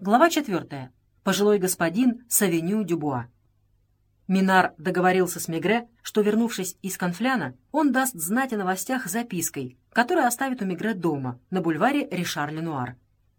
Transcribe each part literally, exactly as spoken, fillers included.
Глава четвертая. Пожилой господин с авеню Дюбуа. Минар договорился с Мегре, что, вернувшись из Конфляна, он даст знать о новостях запиской, которую оставит у Мегре дома, на бульваре Ришар-Ленуар.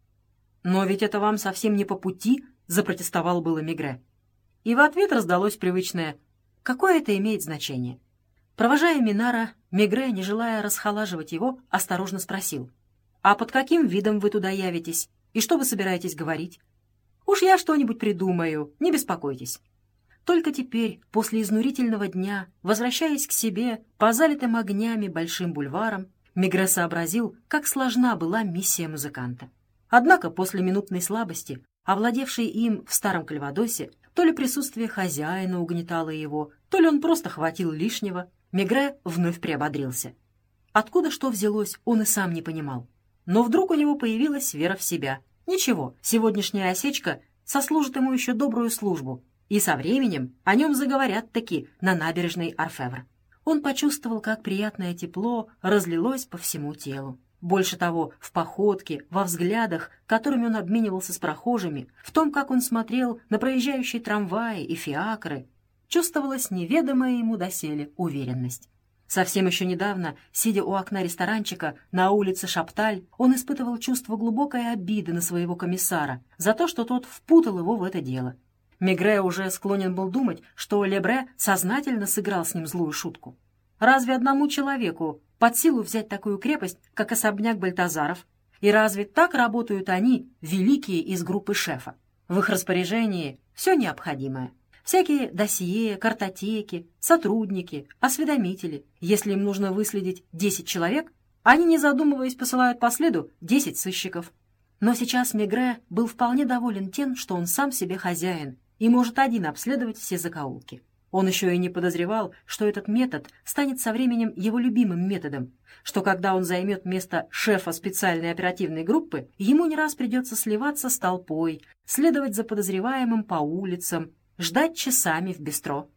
«Но ведь это вам совсем не по пути», — запротестовал было Мегре. И в ответ раздалось привычное «Какое это имеет значение?». Провожая Минара, Мегре, не желая расхолаживать его, осторожно спросил: «А под каким видом вы туда явитесь? И что вы собираетесь говорить?» «Уж я что-нибудь придумаю, не беспокойтесь». Только теперь, после изнурительного дня, возвращаясь к себе по залитым огнями большим бульварам, Мегре сообразил, как сложна была миссия музыканта. Однако после минутной слабости, овладевшей им в старом Кальвадосе, то ли присутствие хозяина угнетало его, то ли он просто хватил лишнего, Мегре вновь приободрился. Откуда что взялось, он и сам не понимал. Но вдруг у него появилась вера в себя. Ничего, сегодняшняя осечка сослужит ему еще добрую службу, и со временем о нем заговорят-таки на набережной Орфевр. Он почувствовал, как приятное тепло разлилось по всему телу. Больше того, в походке, во взглядах, которыми он обменивался с прохожими, в том, как он смотрел на проезжающие трамваи и фиакры, чувствовалась неведомая ему доселе уверенность. Совсем еще недавно, сидя у окна ресторанчика на улице Шапталь, он испытывал чувство глубокой обиды на своего комиссара за то, что тот впутал его в это дело. Мегре уже склонен был думать, что Лебре сознательно сыграл с ним злую шутку. Разве одному человеку под силу взять такую крепость, как особняк Бальтазаров? И разве так работают они, великие из группы шефа? В их распоряжении все необходимое. Всякие досье, картотеки, сотрудники, осведомители. Если им нужно выследить десять человек, они, не задумываясь, посылают по следу десять сыщиков. Но сейчас Мегре был вполне доволен тем, что он сам себе хозяин и может один обследовать все закоулки. Он еще и не подозревал, что этот метод станет со временем его любимым методом, что когда он займет место шефа специальной оперативной группы, ему не раз придется сливаться с толпой, следовать за подозреваемым по улицам, ждать часами в бистро.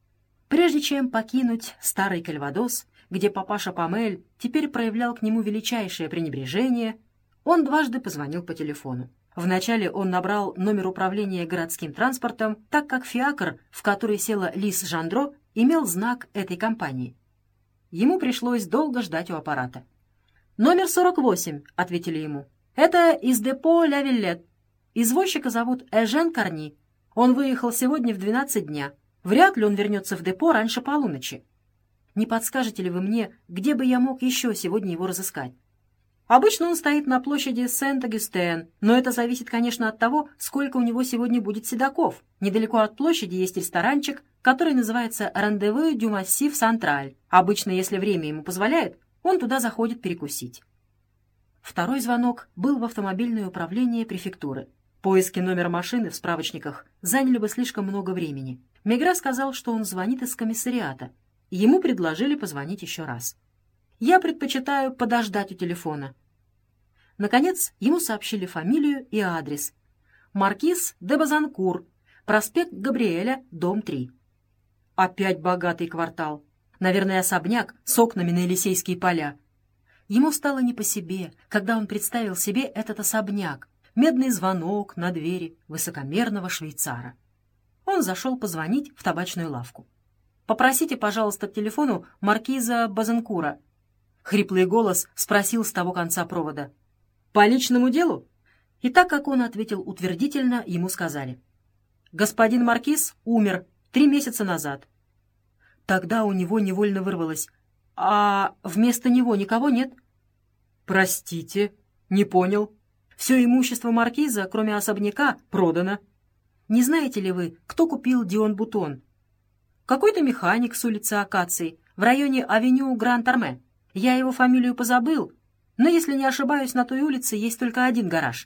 Прежде чем покинуть старый Кальвадос, где папаша Памель теперь проявлял к нему величайшее пренебрежение, он дважды позвонил по телефону. Вначале он набрал номер управления городским транспортом, так как фиакр, в который села Лис Жандро, имел знак этой компании. Ему пришлось долго ждать у аппарата. «Номер сорок восемь», — ответили ему. «Это из депо Ля Виллет. Извозчика зовут Эжен Карни. Он выехал сегодня в двенадцать дня. Вряд ли он вернется в депо раньше полуночи. Не подскажете ли вы мне, где бы я мог еще сегодня его разыскать? Обычно он стоит на площади Сент-Агюстен, но это зависит, конечно, от того, сколько у него сегодня будет седаков. Недалеко от площади есть ресторанчик, который называется «Рандеву дю Массив Сантраль». Обычно, если время ему позволяет, он туда заходит перекусить». Второй звонок был в автомобильное управление префектуры. Поиски номера машины в справочниках заняли бы слишком много времени. Мегре сказал, что он звонит из комиссариата. Ему предложили позвонить еще раз. «Я предпочитаю подождать у телефона». Наконец, ему сообщили фамилию и адрес. Маркиз де Базанкур, проспект Габриэля, дом три. Опять богатый квартал. Наверное, особняк с окнами на Елисейские поля. Ему стало не по себе, когда он представил себе этот особняк, медный звонок на двери высокомерного швейцара. Он зашел позвонить в табачную лавку. «Попросите, пожалуйста, к телефону маркиза Базанкура». Хриплый голос спросил с того конца провода. «По личному делу?» И так как он ответил утвердительно, ему сказали: «Господин маркиз умер три месяца назад». Тогда у него невольно вырвалось: «А вместо него никого нет?» «Простите, не понял. Все имущество маркиза, кроме особняка, продано». «Не знаете ли вы, кто купил Дион Бутон?» «Какой-то механик с улицы Акаций, в районе авеню Гранд-Арме. Я его фамилию позабыл, но, если не ошибаюсь, на той улице есть только один гараж».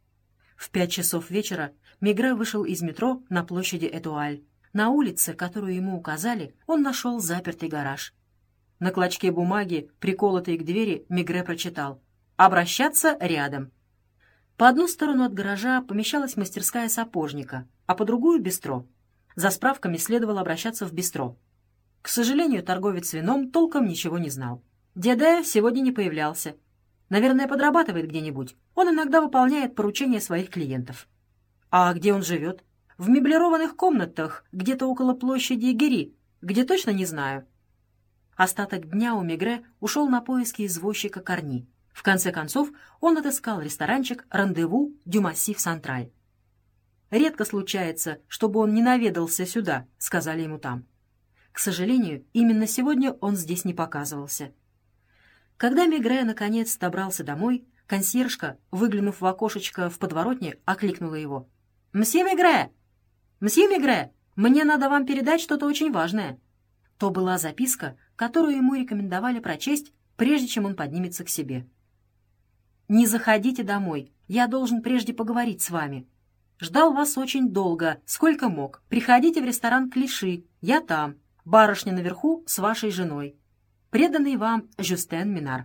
В пять часов вечера Мегре вышел из метро на площади Этуаль. На улице, которую ему указали, он нашел запертый гараж. На клочке бумаги, приколотой к двери, Мегре прочитал: «Обращаться рядом». По одну сторону от гаража помещалась мастерская сапожника, а по другую — бистро. За справками следовало обращаться в бистро. К сожалению, торговец вином толком ничего не знал. Деде сегодня не появлялся. Наверное, подрабатывает где-нибудь. Он иногда выполняет поручения своих клиентов. А где он живет? В меблированных комнатах, где-то около площади Гери, где точно не знаю. Остаток дня у Мегрэ ушел на поиски извозчика Корни. В конце концов, он отыскал ресторанчик «Рандеву дю Массив Сантраль». «Редко случается, чтобы он не наведался сюда», — сказали ему там. К сожалению, именно сегодня он здесь не показывался. Когда Мегрэ наконец добрался домой, консьержка, выглянув в окошечко в подворотне, окликнула его. «Мсье Мегрэ! Мсье Мегрэ! Мне надо вам передать что-то очень важное». То была записка, которую ему рекомендовали прочесть, прежде чем он поднимется к себе. «Не заходите домой. Я должен прежде поговорить с вами. Ждал вас очень долго, сколько мог. Приходите в ресторан Клиши. Я там. Барышня наверху с вашей женой. Преданный вам Жюстен Минар».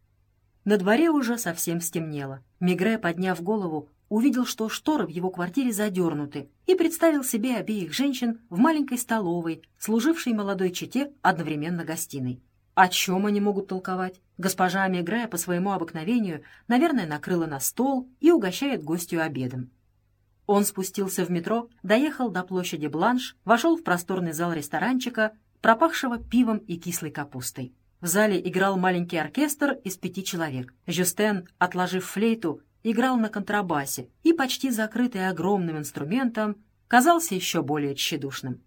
На дворе уже совсем стемнело. Мегрэ, подняв голову, увидел, что шторы в его квартире задернуты, и представил себе обеих женщин в маленькой столовой, служившей молодой чете одновременно гостиной. О чем они могут толковать? Госпожа Мегрэ по своему обыкновению, наверное, накрыла на стол и угощает гостью обедом. Он спустился в метро, доехал до площади Бланш, вошел в просторный зал ресторанчика, пропахшего пивом и кислой капустой. В зале играл маленький оркестр из пяти человек. Жюстен, отложив флейту, играл на контрабасе и, почти закрытый огромным инструментом, казался еще более тщедушным.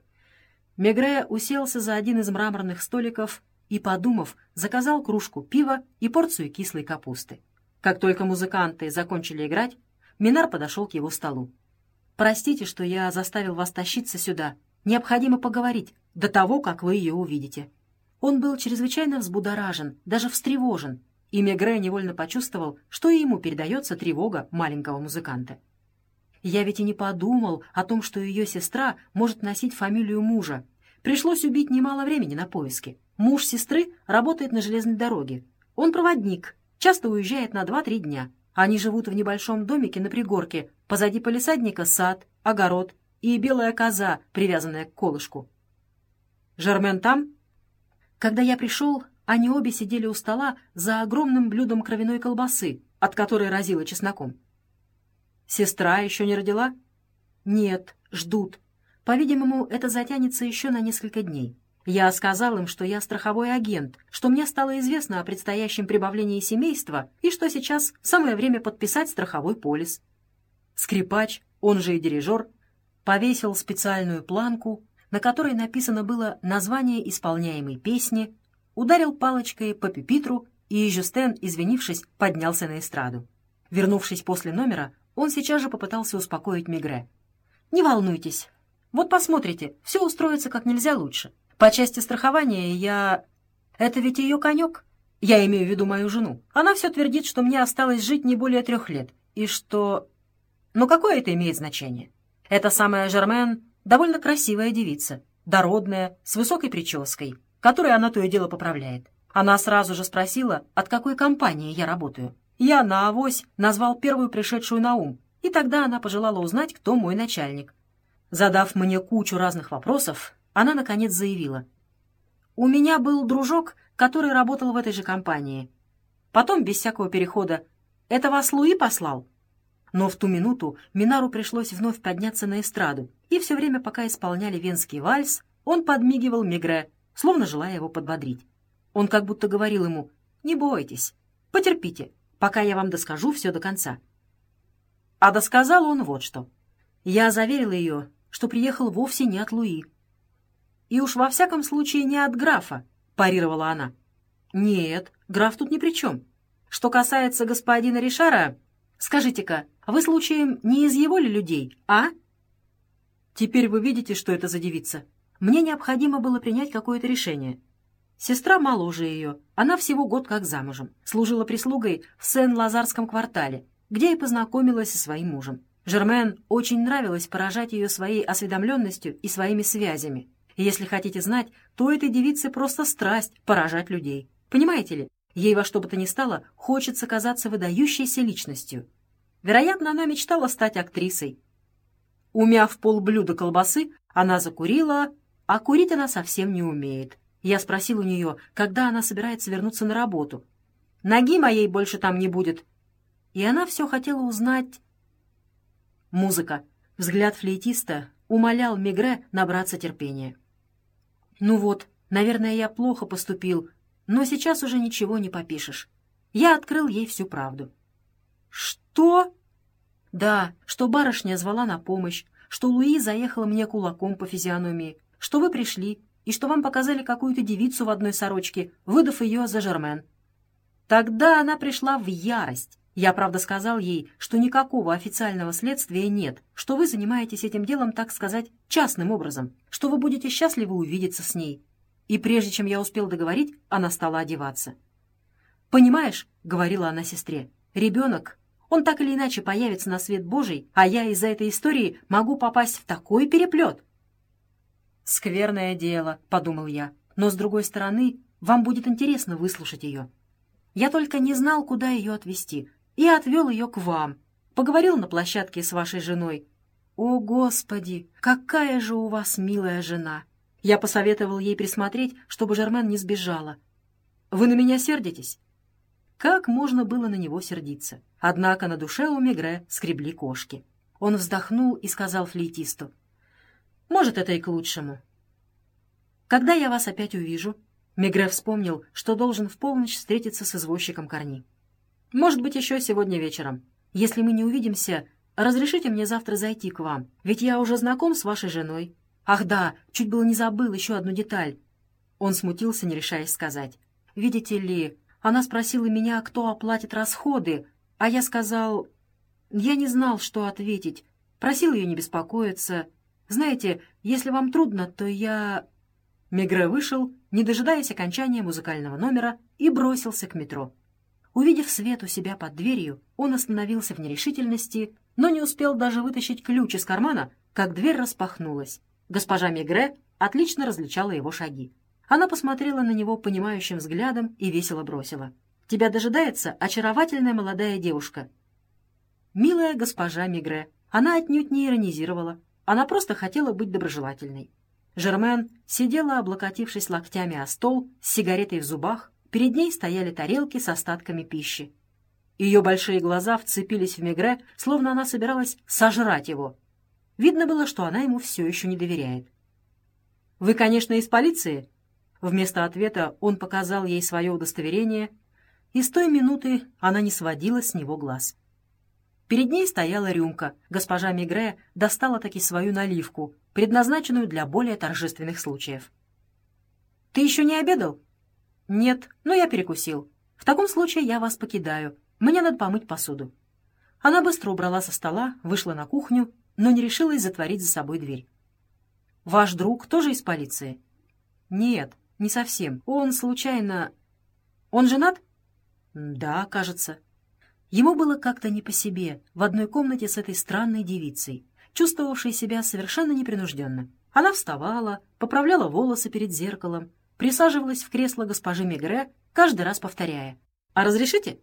Мегрэ уселся за один из мраморных столиков и, подумав, заказал кружку пива и порцию кислой капусты. Как только музыканты закончили играть, Минар подошел к его столу. «Простите, что я заставил вас тащиться сюда. Необходимо поговорить до того, как вы ее увидите». Он был чрезвычайно взбудоражен, даже встревожен, и Мегрэ невольно почувствовал, что и ему передается тревога маленького музыканта. «Я ведь и не подумал о том, что ее сестра может носить фамилию мужа. Пришлось убить немало времени на поиски. Муж сестры работает на железной дороге. Он проводник, часто уезжает на два-три дня. Они живут в небольшом домике на пригорке, позади палисадника сад, огород и белая коза, привязанная к колышку. Жермен там?» Когда я пришел, они обе сидели у стола за огромным блюдом кровяной колбасы, от которой разило чесноком. «Сестра еще не родила?» «Нет, ждут. По-видимому, это затянется еще на несколько дней. Я сказал им, что я страховой агент, что мне стало известно о предстоящем прибавлении семейства и что сейчас самое время подписать страховой полис». Скрипач, он же и дирижер, повесил специальную планку, на которой написано было название исполняемой песни, ударил палочкой по пюпитру, и Жюстен, извинившись, поднялся на эстраду. Вернувшись после номера, он сейчас же попытался успокоить Мегрэ. «Не волнуйтесь. Вот посмотрите, все устроится как нельзя лучше. По части страхования я... Это ведь ее конек. Я имею в виду мою жену. Она все твердит, что мне осталось жить не более трех лет, и что... Но какое это имеет значение? Эта самая Жермен довольно красивая девица, дородная, с высокой прической, которую она то и дело поправляет. Она сразу же спросила, от какой компании я работаю. Я наавось назвал первую пришедшую на ум, и тогда она пожелала узнать, кто мой начальник. Задав мне кучу разных вопросов, она, наконец, заявила. «У меня был дружок, который работал в этой же компании. Потом, без всякого перехода, это вас Луи послал?» Но в ту минуту Минару пришлось вновь подняться на эстраду, и все время, пока исполняли венский вальс, он подмигивал Мегрэ, словно желая его подбодрить. Он как будто говорил ему: «Не бойтесь, потерпите, пока я вам доскажу все до конца». А досказал он вот что. Я заверил ее, что приехал вовсе не от Луи. «И уж во всяком случае не от графа», — парировала она. «Нет, граф тут ни при чем. Что касается господина Ришара, скажите-ка, вы случаем не из его ли людей, а?» Теперь вы видите, что это за девица. Мне необходимо было принять какое-то решение. Сестра моложе ее, она всего год как замужем, служила прислугой в Сен-Лазарском квартале, где и познакомилась со своим мужем. Жермен очень нравилось поражать ее своей осведомленностью и своими связями. И если хотите знать, то этой девице просто страсть поражать людей. Понимаете ли, ей во что бы то ни стало хочется казаться выдающейся личностью. Вероятно, она мечтала стать актрисой. Умяв полблюда колбасы, она закурила, а курить она совсем не умеет. Я спросил у нее, когда она собирается вернуться на работу. Ноги моей больше там не будет. И она все хотела узнать. музыка. Взгляд флейтиста умолял Мегрэ набраться терпения. «Ну вот, наверное, я плохо поступил, но сейчас уже ничего не попишешь». Я открыл ей всю правду. «Что?» «Да, что барышня звала на помощь, что Луи заехала мне кулаком по физиономии, что вы пришли и что вам показали какую-то девицу в одной сорочке, выдав ее за Жермен». Тогда она пришла в ярость. Я, правда, сказал ей, что никакого официального следствия нет, что вы занимаетесь этим делом, так сказать, частным образом, что вы будете счастливы увидеться с ней. И прежде чем я успел договорить, она стала одеваться. «Понимаешь, — говорила она сестре, — ребенок, он так или иначе появится на свет Божий, а я из-за этой истории могу попасть в такой переплет». «Скверное дело, — подумал я, — но, с другой стороны, вам будет интересно выслушать ее. Я только не знал, куда ее отвезти, и отвел ее к вам. Поговорил на площадке с вашей женой. О, Господи, какая же у вас милая жена! Я посоветовал ей присмотреть, чтобы Жермен не сбежала. Вы на меня сердитесь?» Как можно было на него сердиться? Однако на душе у Мегрэ скребли кошки. Он вздохнул и сказал флейтисту: «Может, это и к лучшему». «Когда я вас опять увижу?» Мегрэ вспомнил, что должен в полночь встретиться с извозчиком Корни. «Может быть, еще сегодня вечером. Если мы не увидимся, разрешите мне завтра зайти к вам, ведь я уже знаком с вашей женой. Ах да, чуть было не забыл еще одну деталь». Он смутился, не решаясь сказать. «Видите ли, она спросила меня, кто оплатит расходы, а я сказал... Я не знал, что ответить. Просил ее не беспокоиться. Знаете, если вам трудно, то я...» Мегрэ вышел, не дожидаясь окончания музыкального номера, и бросился к метро. Увидев свет у себя под дверью, он остановился в нерешительности, но не успел даже вытащить ключ из кармана, как дверь распахнулась. Госпожа Мегрэ отлично различала его шаги. Она посмотрела на него понимающим взглядом и весело бросила: «Тебя дожидается очаровательная молодая девушка». Милая госпожа Мегрэ. Она отнюдь не иронизировала. Она просто хотела быть доброжелательной. Жермен сидела, облокотившись локтями о стол, с сигаретой в зубах. Перед ней стояли тарелки с остатками пищи. Ее большие глаза вцепились в Мегрэ, словно она собиралась сожрать его. Видно было, что она ему все еще не доверяет. «Вы, конечно, из полиции?» Вместо ответа он показал ей свое удостоверение, и с той минуты она не сводила с него глаз. Перед ней стояла рюмка. Госпожа Мегрэ достала таки свою наливку, предназначенную для более торжественных случаев. «Ты еще не обедал?» «Нет, но я перекусил. В таком случае я вас покидаю. Мне надо помыть посуду». Она быстро убрала со стола, вышла на кухню, но не решилась затворить за собой дверь. «Ваш друг тоже из полиции?» «Нет, не совсем. Он случайно...» «Он женат?» «Да, кажется». Ему было как-то не по себе в одной комнате с этой странной девицей, чувствовавшей себя совершенно непринужденно. Она вставала, поправляла волосы перед зеркалом, присаживалась в кресло госпожи Мегрэ, каждый раз повторяя: «А разрешите?»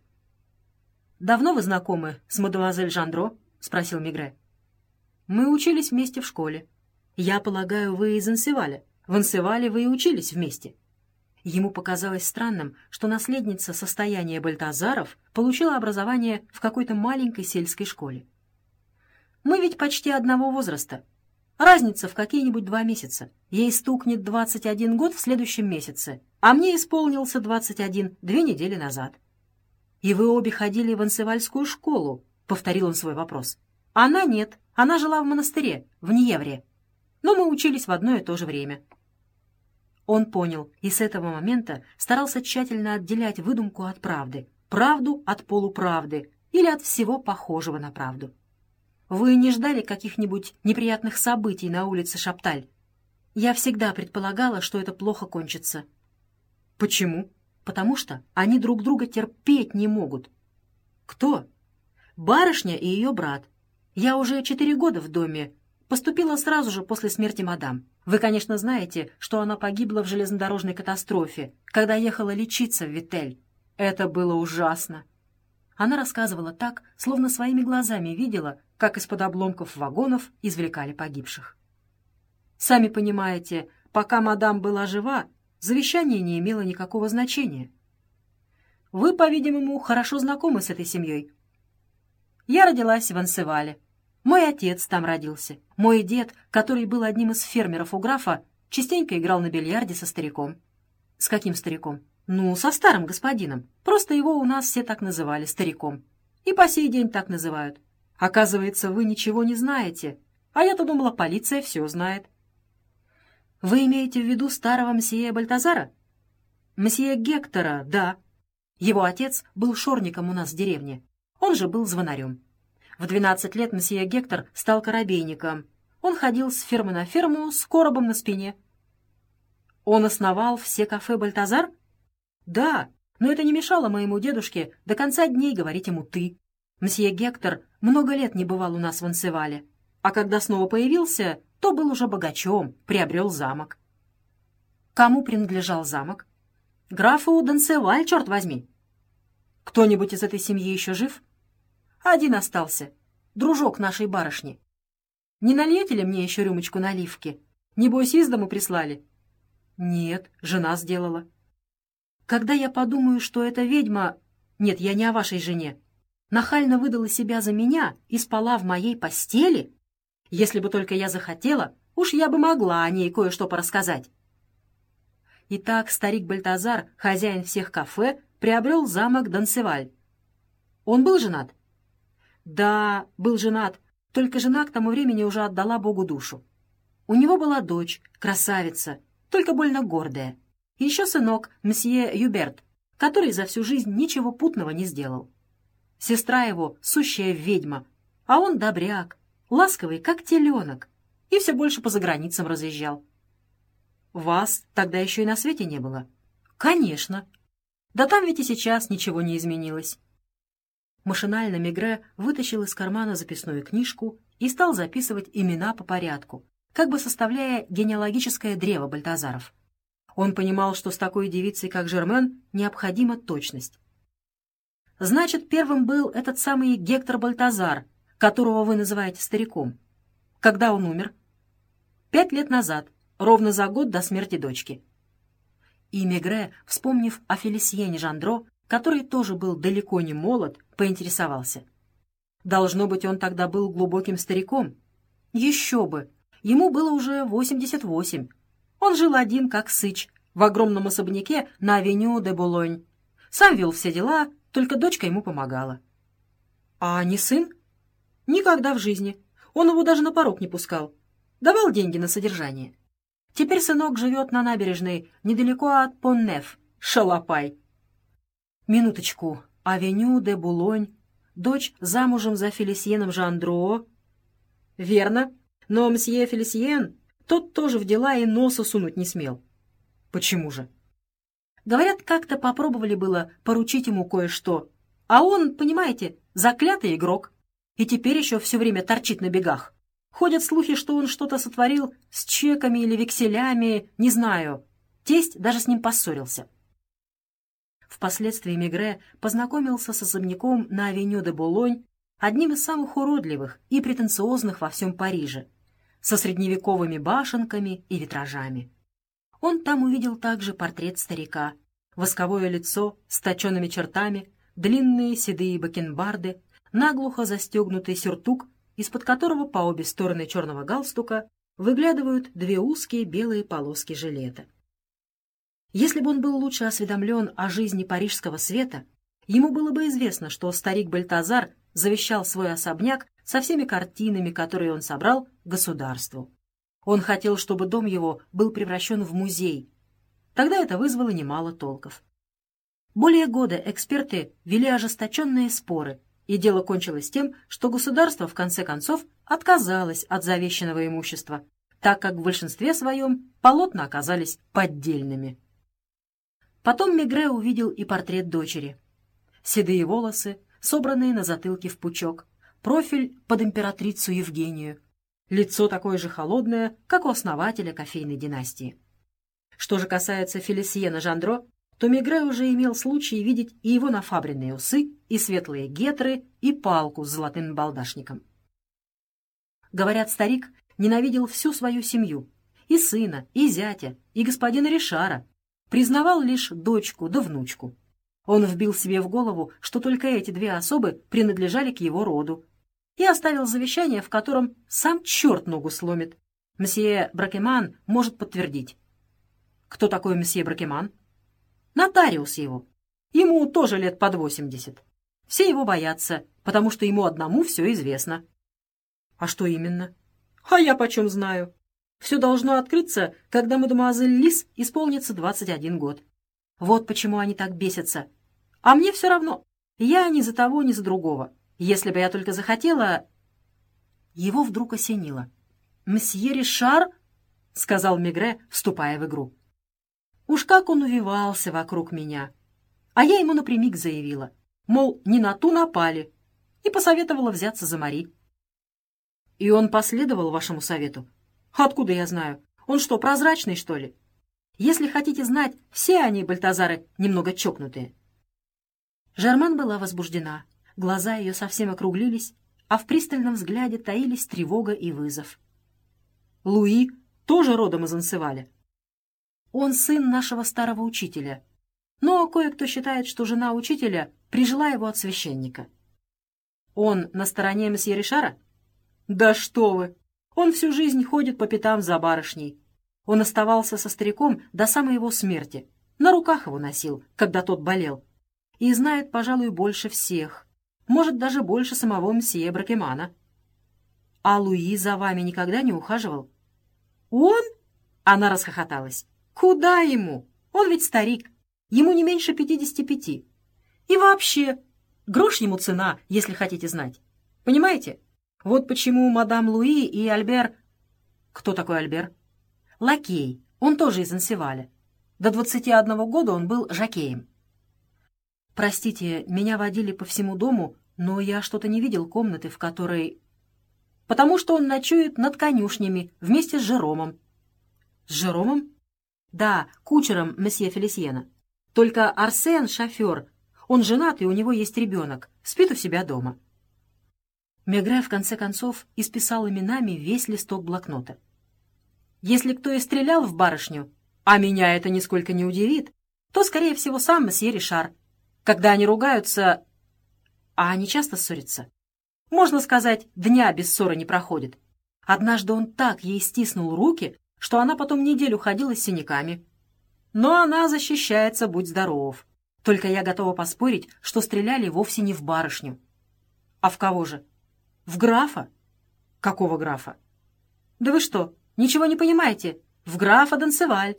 «Давно вы знакомы с мадемуазель Жандро?» — спросил Мегрэ. «Мы учились вместе в школе. Я полагаю, вы из Ансеваля. В Ансевале вы и учились вместе». Ему показалось странным, что наследница состояния Бальтазаров получила образование в какой-то маленькой сельской школе. «Мы ведь почти одного возраста. Разница в какие-нибудь два месяца. Ей стукнет двадцать один год в следующем месяце, а мне исполнился двадцать один две недели назад». «И вы обе ходили в ансевальскую школу?» — повторил он свой вопрос. «Она нет. Она жила в монастыре, в Ниевре. Но мы учились в одно и то же время». Он понял и с этого момента старался тщательно отделять выдумку от правды, правду от полуправды или от всего похожего на правду. «Вы не ждали каких-нибудь неприятных событий на улице Шапталь? Я всегда предполагала, что это плохо кончится». «Почему?» «Потому что они друг друга терпеть не могут». «Кто?» «Барышня и ее брат. Я уже четыре года в доме. Поступила сразу же после смерти мадам. Вы, конечно, знаете, что она погибла в железнодорожной катастрофе, когда ехала лечиться в Витель. Это было ужасно». Она рассказывала так, словно своими глазами видела, как из-под обломков вагонов извлекали погибших. «Сами понимаете, пока мадам была жива, завещание не имело никакого значения. Вы, по-видимому, хорошо знакомы с этой семьей». «Я родилась в Ансевале». Мой отец там родился. Мой дед, который был одним из фермеров у графа, частенько играл на бильярде со стариком». «С каким стариком?» «Ну, со старым господином. Просто его у нас все так называли, стариком. И по сей день так называют. Оказывается, вы ничего не знаете. А я-то думала, полиция все знает». «Вы имеете в виду старого мсье Бальтазара?» «Мсье Гектора, да. Его отец был шорником у нас в деревне. Он же был звонарем. В двенадцать лет мсье Гектор стал корабейником. Он ходил с фермы на ферму с коробом на спине». «Он основал все кафе «Бальтазар»?» «Да, но это не мешало моему дедушке до конца дней говорить ему «ты». Мсье Гектор много лет не бывал у нас в Ансевале, а когда снова появился, то был уже богачом, приобрел замок». «Кому принадлежал замок?» «Графу Д'Ансеваль, черт возьми». «Кто-нибудь из этой семьи еще жив?» «Один остался, дружок нашей барышни». «Не нальете ли мне еще рюмочку наливки? Небось, из дому прислали?» «Нет, жена сделала». «Когда я подумаю, что эта ведьма... Нет, я не о вашей жене. Нахально выдала себя за меня и спала в моей постели. Если бы только я захотела, уж я бы могла о ней кое-что порассказать». Итак, старик Бальтазар, хозяин всех кафе, приобрел замок Д'Ансеваль. Он был женат? Да, был женат, только жена к тому времени уже отдала Богу душу. У него была дочь, красавица, только больно гордая. И еще сынок, мсье Юберт, который за всю жизнь ничего путного не сделал. Сестра его — сущая ведьма, а он добряк, ласковый, как теленок, и все больше по заграницам разъезжал. Вас тогда еще и на свете не было? Конечно. Да там ведь и сейчас ничего не изменилось. Машинально Мегре вытащил из кармана записную книжку и стал записывать имена по порядку, как бы составляя генеалогическое древо Бальтазаров. Он понимал, что с такой девицей, как Жермен, необходима точность. Значит, первым был этот самый Гектор Бальтазар, которого вы называете стариком. Когда он умер? Пять лет назад, ровно за год до смерти дочки. И Мегре, вспомнив о Фелисьене Жандро, который тоже был далеко не молод, поинтересовался. Должно быть, он тогда был глубоким стариком. Еще бы! Ему было уже восемьдесят восемь. Он жил один, как сыч, в огромном особняке на авеню де Булонь. Сам вел все дела, только дочка ему помогала. А не сын? Никогда в жизни. Он его даже на порог не пускал. Давал деньги на содержание. Теперь сынок живет на набережной, недалеко от Пон-Неф. Шалопай. Минуточку. Авеню де Булонь. Дочь замужем за Фелисьеном Жандро. Верно. Но мсье Фелисьен, тот тоже в дела и носа сунуть не смел. Почему же? Говорят, как-то попробовали было поручить ему кое-что. А он, понимаете, заклятый игрок. И теперь еще все время торчит на бегах. Ходят слухи, что он что-то сотворил с чеками или векселями, не знаю. Тесть даже с ним поссорился. Впоследствии Мегре познакомился с особняком на авеню де Булонь, одним из самых уродливых и претенциозных во всем Париже, со средневековыми башенками и витражами. Он там увидел также портрет старика, восковое лицо с точенными чертами, длинные седые бакенбарды, наглухо застегнутый сюртук, из-под которого по обе стороны черного галстука выглядывают две узкие белые полоски жилета. Если бы он был лучше осведомлен о жизни парижского света, ему было бы известно, что старик Бальтазар завещал свой особняк со всеми картинами, которые он собрал, государству. Он хотел, чтобы дом его был превращен в музей. Тогда это вызвало немало толков. Более года эксперты вели ожесточенные споры, и дело кончилось тем, что государство в конце концов отказалось от завещанного имущества, так как в большинстве своем полотна оказались поддельными. Потом Мегре увидел и портрет дочери. Седые волосы, собранные на затылке в пучок, профиль под императрицу Евгению, лицо такое же холодное, как у основателя кофейной династии. Что же касается Фелисьена Жандро, то Мегре уже имел случай видеть и его нафабренные усы, и светлые гетры, и палку с золотым балдашником. Говорят, старик ненавидел всю свою семью, и сына, и зятя, и господина Ришара, признавал лишь дочку да внучку. Он вбил себе в голову, что только эти две особы принадлежали к его роду, и оставил завещание, в котором сам черт ногу сломит. Мсье Бракеман может подтвердить. Кто такой мсье Бракеман? Нотариус его. Ему тоже лет под восемьдесят. Все его боятся, потому что ему одному все известно. А что именно? А я почем знаю? Все должно открыться, когда мадемуазель Лис исполнится двадцать один год. Вот почему они так бесятся. А мне все равно. Я ни за того, ни за другого. Если бы я только захотела... Его вдруг осенило. «Мсье Ришар?» — сказал Мегре, вступая в игру. Уж как он увивался вокруг меня. А я ему напрямик заявила, мол, не на ту напали, и посоветовала взяться за Мари. И он последовал вашему совету? Откуда я знаю? Он что, прозрачный, что ли? Если хотите знать, все они, Бальтазары, немного чокнутые. Жермен была возбуждена. Глаза ее совсем округлились, а в пристальном взгляде таились тревога и вызов. Луи тоже родом из Ансеваля. Он сын нашего старого учителя, но кое-кто считает, что жена учителя прижила его от священника. Он на стороне месье Ришара? Да что вы! Он всю жизнь ходит по пятам за барышней. Он оставался со стариком до самой его смерти, на руках его носил, когда тот болел, и знает, пожалуй, больше всех, может, даже больше самого мсье Бракемана. А Луи за вами никогда не ухаживал? Он? Она расхохоталась. Куда ему? Он ведь старик. Ему не меньше пятидесяти пяти. И вообще, грош ему цена, если хотите знать. Понимаете? Вот почему мадам Луи и Альбер... Кто такой Альбер? Лакей. Он тоже из Ансеваля. До двадцати одного года он был жокеем. Простите, меня водили по всему дому, но я что-то не видел комнаты, в которой... Потому что он ночует над конюшнями вместе с Жеромом. С Жеромом? Да, кучером месье Фелисьена. Только Арсен — шофер. Он женат, и у него есть ребенок. Спит у себя дома. Мегре, в конце концов, исписал именами весь листок блокнота. Если кто и стрелял в барышню, а меня это нисколько не удивит, то, скорее всего, сам месье Ришар. Когда они ругаются... А они часто ссорятся? Можно сказать, дня без ссоры не проходит. Однажды он так ей стиснул руки, что она потом неделю ходила с синяками. Но она защищается, будь здоров. Только я готова поспорить, что стреляли вовсе не в барышню. А в кого же? В графа? Какого графа? Да вы что, ничего не понимаете? В графа Д'Ансеваль.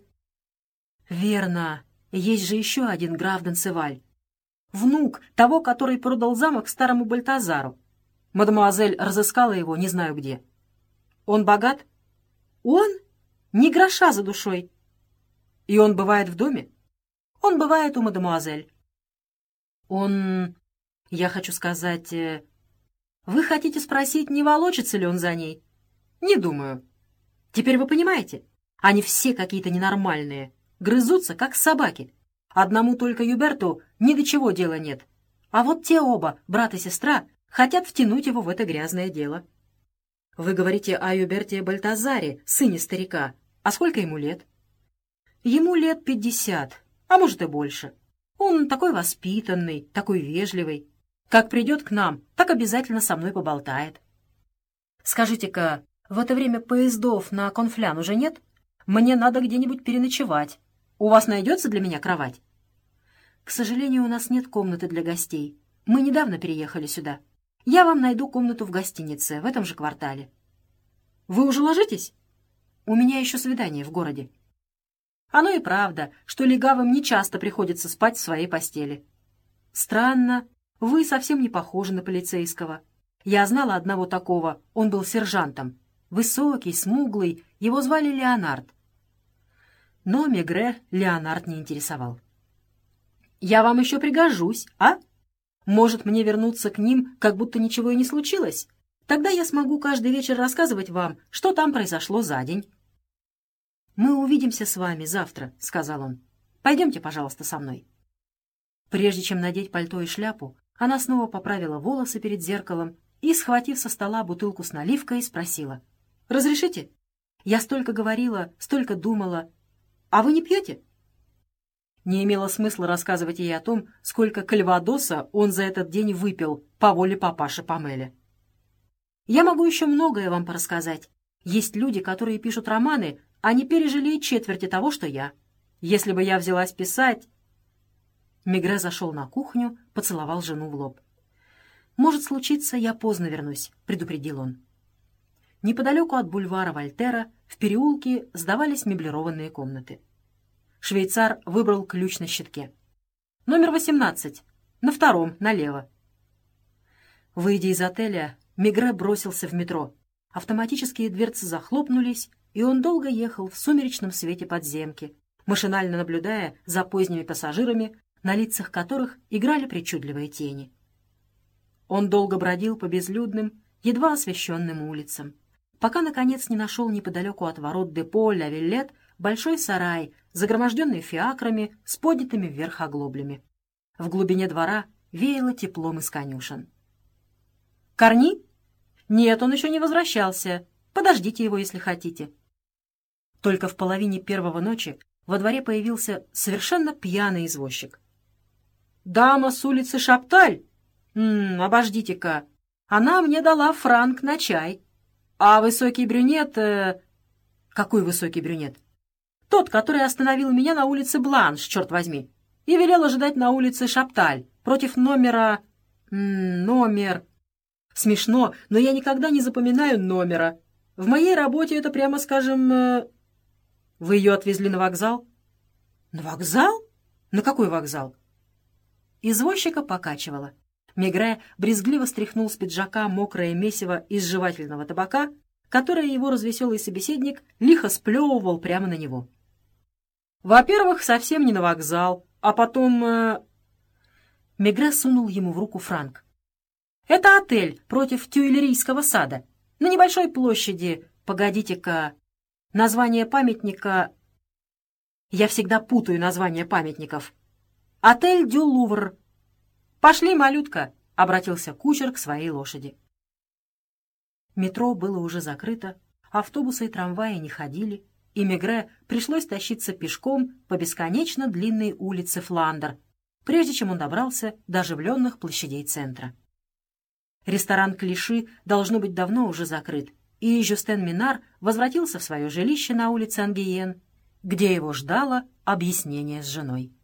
Верно, есть же еще один граф Д'Ансеваль. Внук того, который продал замок старому Бальтазару. Мадемуазель разыскала его не знаю где. Он богат? Он? Ни гроша за душой. И он бывает в доме? Он бывает у мадемуазель. Он... Я хочу сказать... Вы хотите спросить, не волочится ли он за ней? Не думаю. Теперь вы понимаете? Они все какие-то ненормальные. Грызутся, как собаки. Одному только Юберту ни до чего дела нет. А вот те оба, брат и сестра, хотят втянуть его в это грязное дело. Вы говорите о Юберте Бальтазаре, сыне старика. А сколько ему лет? Ему лет пятьдесят, а может и больше. Он такой воспитанный, такой вежливый. Как придет к нам, так обязательно со мной поболтает. Скажите-ка, в это время поездов на Конфлян уже нет? Мне надо где-нибудь переночевать. У вас найдется для меня кровать? К сожалению, у нас нет комнаты для гостей. Мы недавно переехали сюда. Я вам найду комнату в гостинице, в этом же квартале. Вы уже ложитесь? У меня еще свидание в городе. Оно и правда, что легавым нечасто приходится спать в своей постели. Странно, вы совсем не похожи на полицейского. Я знала одного такого, он был сержантом. Высокий, смуглый, его звали Леонард. Но Мегре Леонард не интересовал. «Я вам еще пригожусь, а? Может, мне вернуться к ним, как будто ничего и не случилось? Тогда я смогу каждый вечер рассказывать вам, что там произошло за день». «Мы увидимся с вами завтра», — сказал он. «Пойдемте, пожалуйста, со мной». Прежде чем надеть пальто и шляпу, она снова поправила волосы перед зеркалом и, схватив со стола бутылку с наливкой, спросила. «Разрешите? Я столько говорила, столько думала. А вы не пьете?» Не имело смысла рассказывать ей о том, сколько кальвадоса он за этот день выпил по воле папаши Памеля. Я могу еще многое вам порассказать. Есть люди, которые пишут романы, а не пережили и четверти того, что я. Если бы я взялась писать...» Мегре зашел на кухню, поцеловал жену в лоб. «Может случиться, я поздно вернусь», — предупредил он. Неподалеку от бульвара Вольтера в переулке сдавались меблированные комнаты. Швейцар выбрал ключ на щитке. «Номер восемнадцать. На втором, налево». Выйдя из отеля, Мегре бросился в метро. Автоматические дверцы захлопнулись, и он долго ехал в сумеречном свете подземки, машинально наблюдая за поздними пассажирами, на лицах которых играли причудливые тени. Он долго бродил по безлюдным, едва освещенным улицам, пока, наконец, не нашел неподалеку от ворот депо «Ля Виллет» большой сарай, загроможденный фиакрами с поднятыми вверх оглоблями. В глубине двора веяло теплом из конюшен. «Корни?» «Нет, он еще не возвращался. Подождите его, если хотите». Только в половине первого ночи во дворе появился совершенно пьяный извозчик. «Дама с улицы Шапталь? М-м, обождите-ка. Она мне дала франк на чай. А высокий брюнет...» э... «Какой высокий брюнет?» «Тот, который остановил меня на улице Бланш, черт возьми, и велел ожидать на улице Шапталь против номера... М-м, номер... Смешно, но я никогда не запоминаю номера. В моей работе это, прямо скажем... э... Вы ее отвезли на вокзал?» «На вокзал? На какой вокзал?» Извозчика покачивало. Мегре брезгливо стряхнул с пиджака мокрое месиво из жевательного табака, которое его развеселый собеседник лихо сплевывал прямо на него. «Во-первых, совсем не на вокзал, а потом...» э... Мегре сунул ему в руку франк. «Это отель против Тюильрийского сада, на небольшой площади. Погодите-ка, название памятника... Я всегда путаю названия памятников. Отель Дю Лувр. Пошли, малютка», — обратился кучер к своей лошади. Метро было уже закрыто, автобусы и трамваи не ходили, и Мегре пришлось тащиться пешком по бесконечно длинной улице Фландер, прежде чем он добрался до оживленных площадей центра. Ресторан «Клиши» должно быть давно уже закрыт, и Жюстен Минар возвратился в свое жилище на улице Ангиен, где его ждало объяснение с женой.